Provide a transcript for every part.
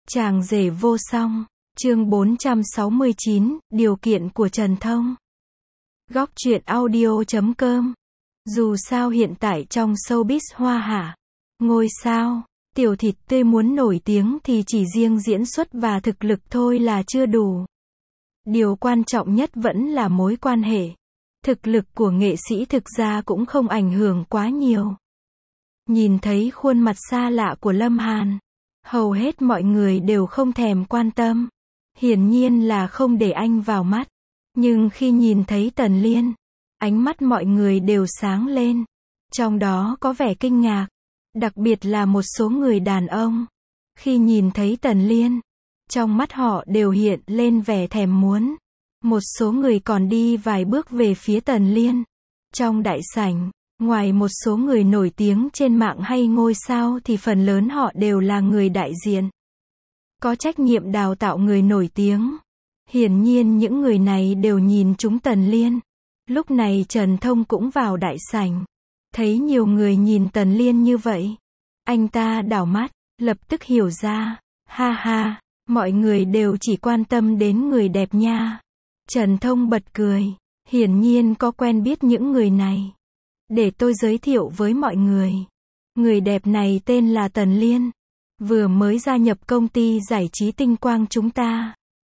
Chàng rể vô song, chương 469, điều kiện của Trần Thông. Góc truyện audio.com. Dù sao hiện tại trong showbiz hoa hạ, ngôi sao, tiểu thịt tươi muốn nổi tiếng thì chỉ riêng diễn xuất và thực lực thôi là chưa đủ. Điều quan trọng nhất vẫn là mối quan hệ. Thực lực của nghệ sĩ thực ra cũng không ảnh hưởng quá nhiều. Nhìn thấy khuôn mặt xa lạ của Lâm Hàn, hầu hết mọi người đều không thèm quan tâm. Hiển nhiên là không để anh vào mắt. Nhưng khi nhìn thấy Tần Liên, ánh mắt mọi người đều sáng lên. Trong đó có vẻ kinh ngạc. Đặc biệt là một số người đàn ông. Khi nhìn thấy Tần Liên, trong mắt họ đều hiện lên vẻ thèm muốn. Một số người còn đi vài bước về phía Tần Liên. Trong đại sảnh, ngoài một số người nổi tiếng trên mạng hay ngôi sao thì phần lớn họ đều là người đại diện. Có trách nhiệm đào tạo người nổi tiếng. Hiển nhiên những người này đều nhìn trúng Tần Liên. Lúc này Trần Thông cũng vào đại sảnh. Thấy nhiều người nhìn Tần Liên như vậy. Anh ta đảo mắt, lập tức hiểu ra. Ha ha, mọi người đều chỉ quan tâm đến người đẹp nha. Trần Thông bật cười. Hiển nhiên có quen biết những người này. Để tôi giới thiệu với mọi người. Người đẹp này tên là Tần Liên. Vừa mới gia nhập công ty giải trí Tinh Quang chúng ta.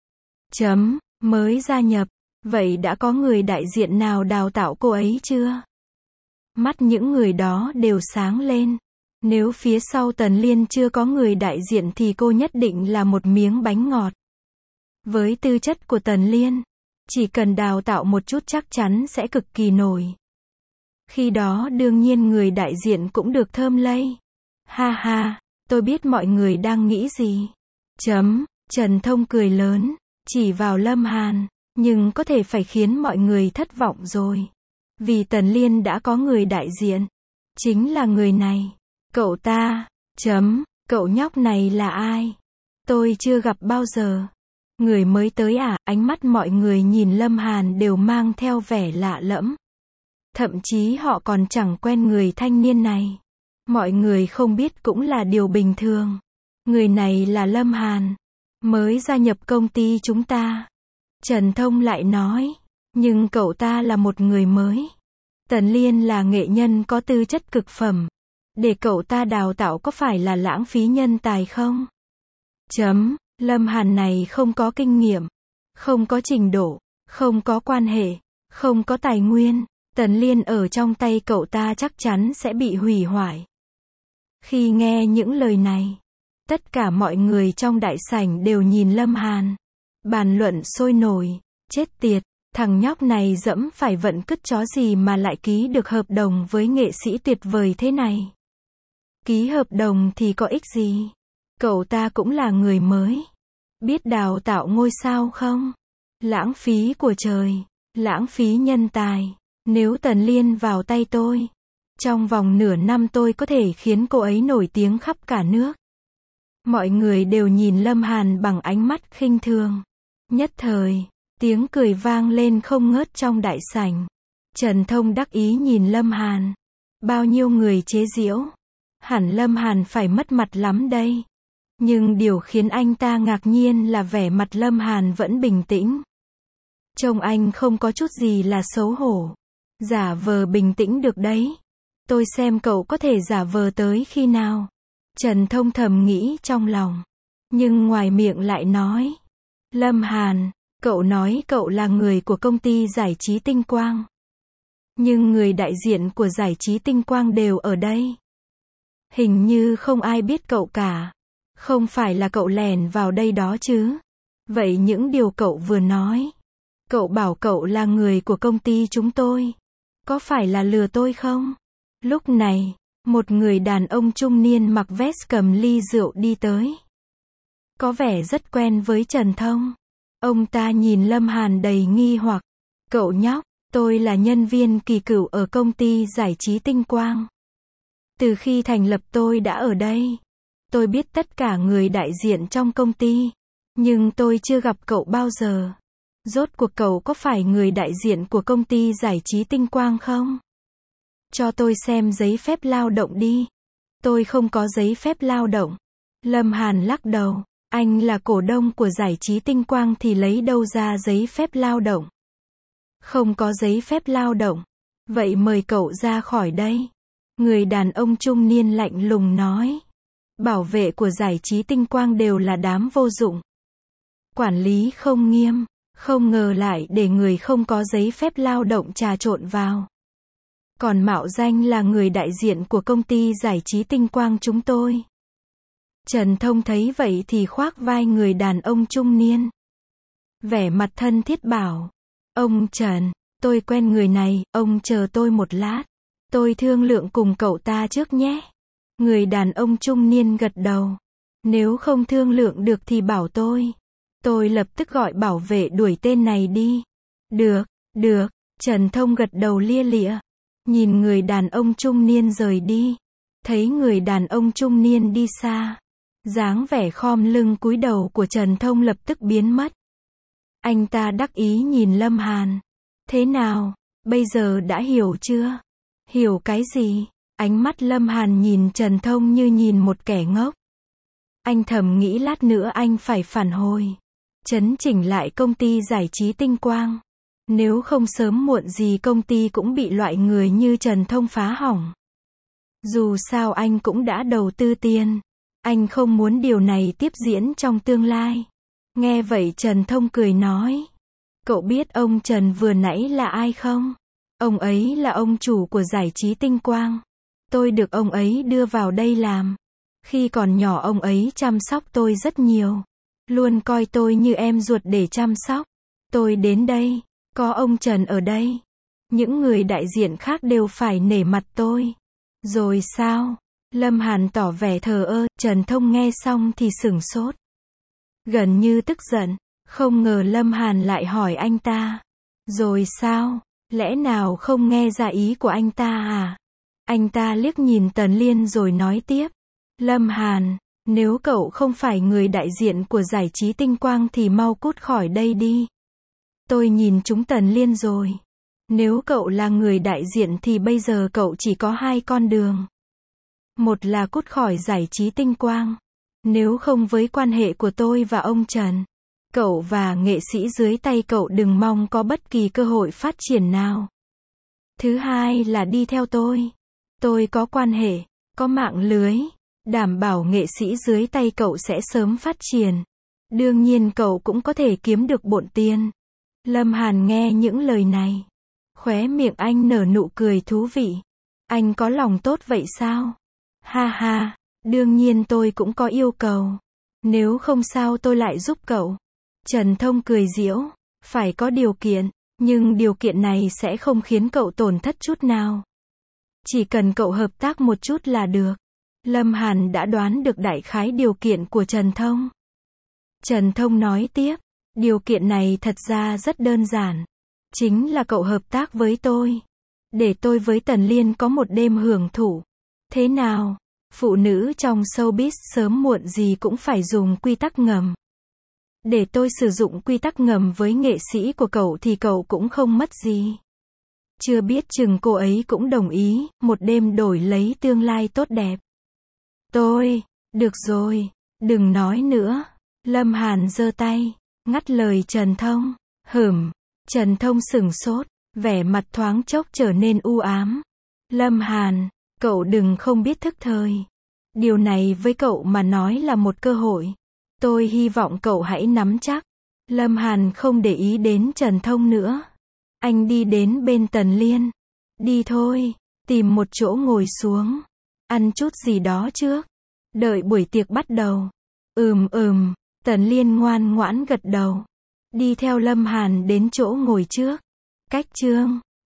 Mới gia nhập. Vậy đã có người đại diện nào đào tạo cô ấy chưa? Mắt những người đó đều sáng lên. Nếu phía sau Tần Liên chưa có người đại diện thì cô nhất định là một miếng bánh ngọt. Với tư chất của Tần Liên, chỉ cần đào tạo một chút chắc chắn sẽ cực kỳ nổi. Khi đó đương nhiên người đại diện cũng được thơm lây. Ha ha, tôi biết mọi người đang nghĩ gì. Trần Thông cười lớn, chỉ vào Lâm Hàn, nhưng có thể phải khiến mọi người thất vọng rồi. Vì Tần Liên đã có người đại diện. Chính là người này. Cậu ta. Cậu nhóc này là ai? Tôi chưa gặp bao giờ. Người mới tới à? Ánh mắt mọi người nhìn Lâm Hàn đều mang theo vẻ lạ lẫm. Thậm chí họ còn chẳng quen người thanh niên này. Mọi người không biết cũng là điều bình thường. Người này là Lâm Hàn. Mới gia nhập công ty chúng ta. Trần Thông lại nói. Nhưng cậu ta là một người mới. Tần Liên là nghệ nhân có tư chất cực phẩm. Để cậu ta đào tạo có phải là lãng phí nhân tài không? Lâm Hàn này không có kinh nghiệm. Không có trình độ. Không có quan hệ. Không có tài nguyên. Tần Liên ở trong tay cậu ta chắc chắn sẽ bị hủy hoại. Khi nghe những lời này, tất cả mọi người trong đại sảnh đều nhìn Lâm Hàn. Bàn luận sôi nổi. Chết tiệt, thằng nhóc này dẫm phải vận cứt chó gì mà lại ký được hợp đồng với nghệ sĩ tuyệt vời thế này. Ký hợp đồng thì có ích gì? Cậu ta cũng là người mới. Biết đào tạo ngôi sao không? Lãng phí của trời. Lãng phí nhân tài. Nếu Tần Liên vào tay tôi, trong vòng nửa năm tôi có thể khiến cô ấy nổi tiếng khắp cả nước. Mọi người đều nhìn Lâm Hàn bằng ánh mắt khinh thường. Nhất thời, tiếng cười vang lên không ngớt trong đại sảnh. Trần Thông đắc ý nhìn Lâm Hàn. Bao nhiêu người chế giễu. Hẳn Lâm Hàn phải mất mặt lắm đây. Nhưng điều khiến anh ta ngạc nhiên là vẻ mặt Lâm Hàn vẫn bình tĩnh. Trông anh không có chút gì là xấu hổ. Giả vờ bình tĩnh được đấy. Tôi xem cậu có thể giả vờ tới khi nào. Trần Thông thầm nghĩ trong lòng. Nhưng ngoài miệng lại nói. Lâm Hàn, cậu nói cậu là người của công ty giải trí Tinh Quang. Nhưng người đại diện của giải trí Tinh Quang đều ở đây. Hình như không ai biết cậu cả. Không phải là cậu lèn vào đây đó chứ? Vậy những điều cậu vừa nói. Cậu bảo cậu là người của công ty chúng tôi. Có phải là lừa tôi không? Lúc này, một người đàn ông trung niên mặc vest cầm ly rượu đi tới. Có vẻ rất quen với Trần Thông. Ông ta nhìn Lâm Hàn đầy nghi hoặc. Cậu nhóc, tôi là nhân viên kỳ cựu ở công ty giải trí Tinh Quang. Từ khi thành lập tôi đã ở đây. Tôi biết tất cả người đại diện trong công ty. Nhưng tôi chưa gặp cậu bao giờ. Rốt cuộc cậu có phải người đại diện của công ty giải trí Tinh Quang không? Cho tôi xem giấy phép lao động đi. Tôi không có giấy phép lao động. Lâm Hàn lắc đầu. Anh là cổ đông của giải trí Tinh Quang thì lấy đâu ra giấy phép lao động? Không có giấy phép lao động. Vậy mời cậu ra khỏi đây. Người đàn ông trung niên lạnh lùng nói. Bảo vệ của giải trí Tinh Quang đều là đám vô dụng. Quản lý không nghiêm, không ngờ lại để người không có giấy phép lao động trà trộn vào. Còn mạo danh là người đại diện của công ty giải trí Tinh Quang chúng tôi. Trần Thông thấy vậy thì khoác vai người đàn ông trung niên. Vẻ mặt thân thiết bảo. Ông Trần, tôi quen người này, ông chờ tôi một lát. Tôi thương lượng cùng cậu ta trước nhé. Người đàn ông trung niên gật đầu. Nếu không thương lượng được thì bảo tôi. Tôi lập tức gọi bảo vệ đuổi tên này đi. Được, được, Trần Thông gật đầu lia lịa. Nhìn người đàn ông trung niên rời đi. Thấy người đàn ông trung niên đi xa. Dáng vẻ khom lưng cúi đầu của Trần Thông lập tức biến mất. Anh ta đắc ý nhìn Lâm Hàn. Thế nào, bây giờ đã hiểu chưa? Hiểu cái gì? Ánh mắt Lâm Hàn nhìn Trần Thông như nhìn một kẻ ngốc. Anh thầm nghĩ lát nữa anh phải phản hồi. Chấn chỉnh lại công ty giải trí Tinh Quang. Nếu không sớm muộn gì công ty cũng bị loại người như Trần Thông phá hỏng. Dù sao anh cũng đã đầu tư tiền. Anh không muốn điều này tiếp diễn trong tương lai. Nghe vậy Trần Thông cười nói. Cậu biết ông Trần vừa nãy là ai không? Ông ấy là ông chủ của giải trí Tinh Quang. Tôi được ông ấy đưa vào đây làm. Khi còn nhỏ ông ấy chăm sóc tôi rất nhiều. Luôn coi tôi như em ruột để chăm sóc. Tôi đến đây, có ông Trần ở đây. Những người đại diện khác đều phải nể mặt tôi. Rồi sao? Lâm Hàn tỏ vẻ thờ ơ, Trần Thông nghe xong thì sửng sốt. Gần như tức giận, không ngờ Lâm Hàn lại hỏi anh ta. Rồi sao? Lẽ nào không nghe ra ý của anh ta à? Anh ta liếc nhìn Tần Liên rồi nói tiếp. Lâm Hàn, nếu cậu không phải người đại diện của giải trí Tinh Quang thì mau cút khỏi đây đi. Tôi nhìn chúng Tần Liên rồi. Nếu cậu là người đại diện thì bây giờ cậu chỉ có hai con đường. Một là cút khỏi giải trí Tinh Quang. Nếu không với quan hệ của tôi và ông Trần, cậu và nghệ sĩ dưới tay cậu đừng mong có bất kỳ cơ hội phát triển nào. Thứ hai là đi theo tôi. Tôi có quan hệ, có mạng lưới, đảm bảo nghệ sĩ dưới tay cậu sẽ sớm phát triển. Đương nhiên cậu cũng có thể kiếm được bộn tiền. Lâm Hàn nghe những lời này. Khóe miệng anh nở nụ cười thú vị. Anh có lòng tốt vậy sao? Ha ha, đương nhiên tôi cũng có yêu cầu. Nếu không sao tôi lại giúp cậu. Trần Thông cười giễu. Phải có điều kiện, nhưng điều kiện này sẽ không khiến cậu tổn thất chút nào. Chỉ cần cậu hợp tác một chút là được. Lâm Hàn đã đoán được đại khái điều kiện của Trần Thông. Trần Thông nói tiếp. Điều kiện này thật ra rất đơn giản. Chính là cậu hợp tác với tôi. Để tôi với Tần Liên có một đêm hưởng thụ. Thế nào? Phụ nữ trong showbiz sớm muộn gì cũng phải dùng quy tắc ngầm. Để tôi sử dụng quy tắc ngầm với nghệ sĩ của cậu thì cậu cũng không mất gì. Chưa biết chừng cô ấy cũng đồng ý, một đêm đổi lấy tương lai tốt đẹp. Được rồi, đừng nói nữa. Lâm Hàn giơ tay, ngắt lời Trần Thông. Trần Thông sửng sốt, vẻ mặt thoáng chốc trở nên u ám. Lâm Hàn, cậu đừng không biết thức thời. Điều này với cậu mà nói là một cơ hội. Tôi hy vọng cậu hãy nắm chắc. Lâm Hàn không để ý đến Trần Thông nữa. Anh đi đến bên Tần Liên. Đi thôi, tìm một chỗ ngồi xuống. Ăn chút gì đó trước. Đợi buổi tiệc bắt đầu. Tần Liên ngoan ngoãn gật đầu. Đi theo Lâm Hàn đến chỗ ngồi trước. Cách chương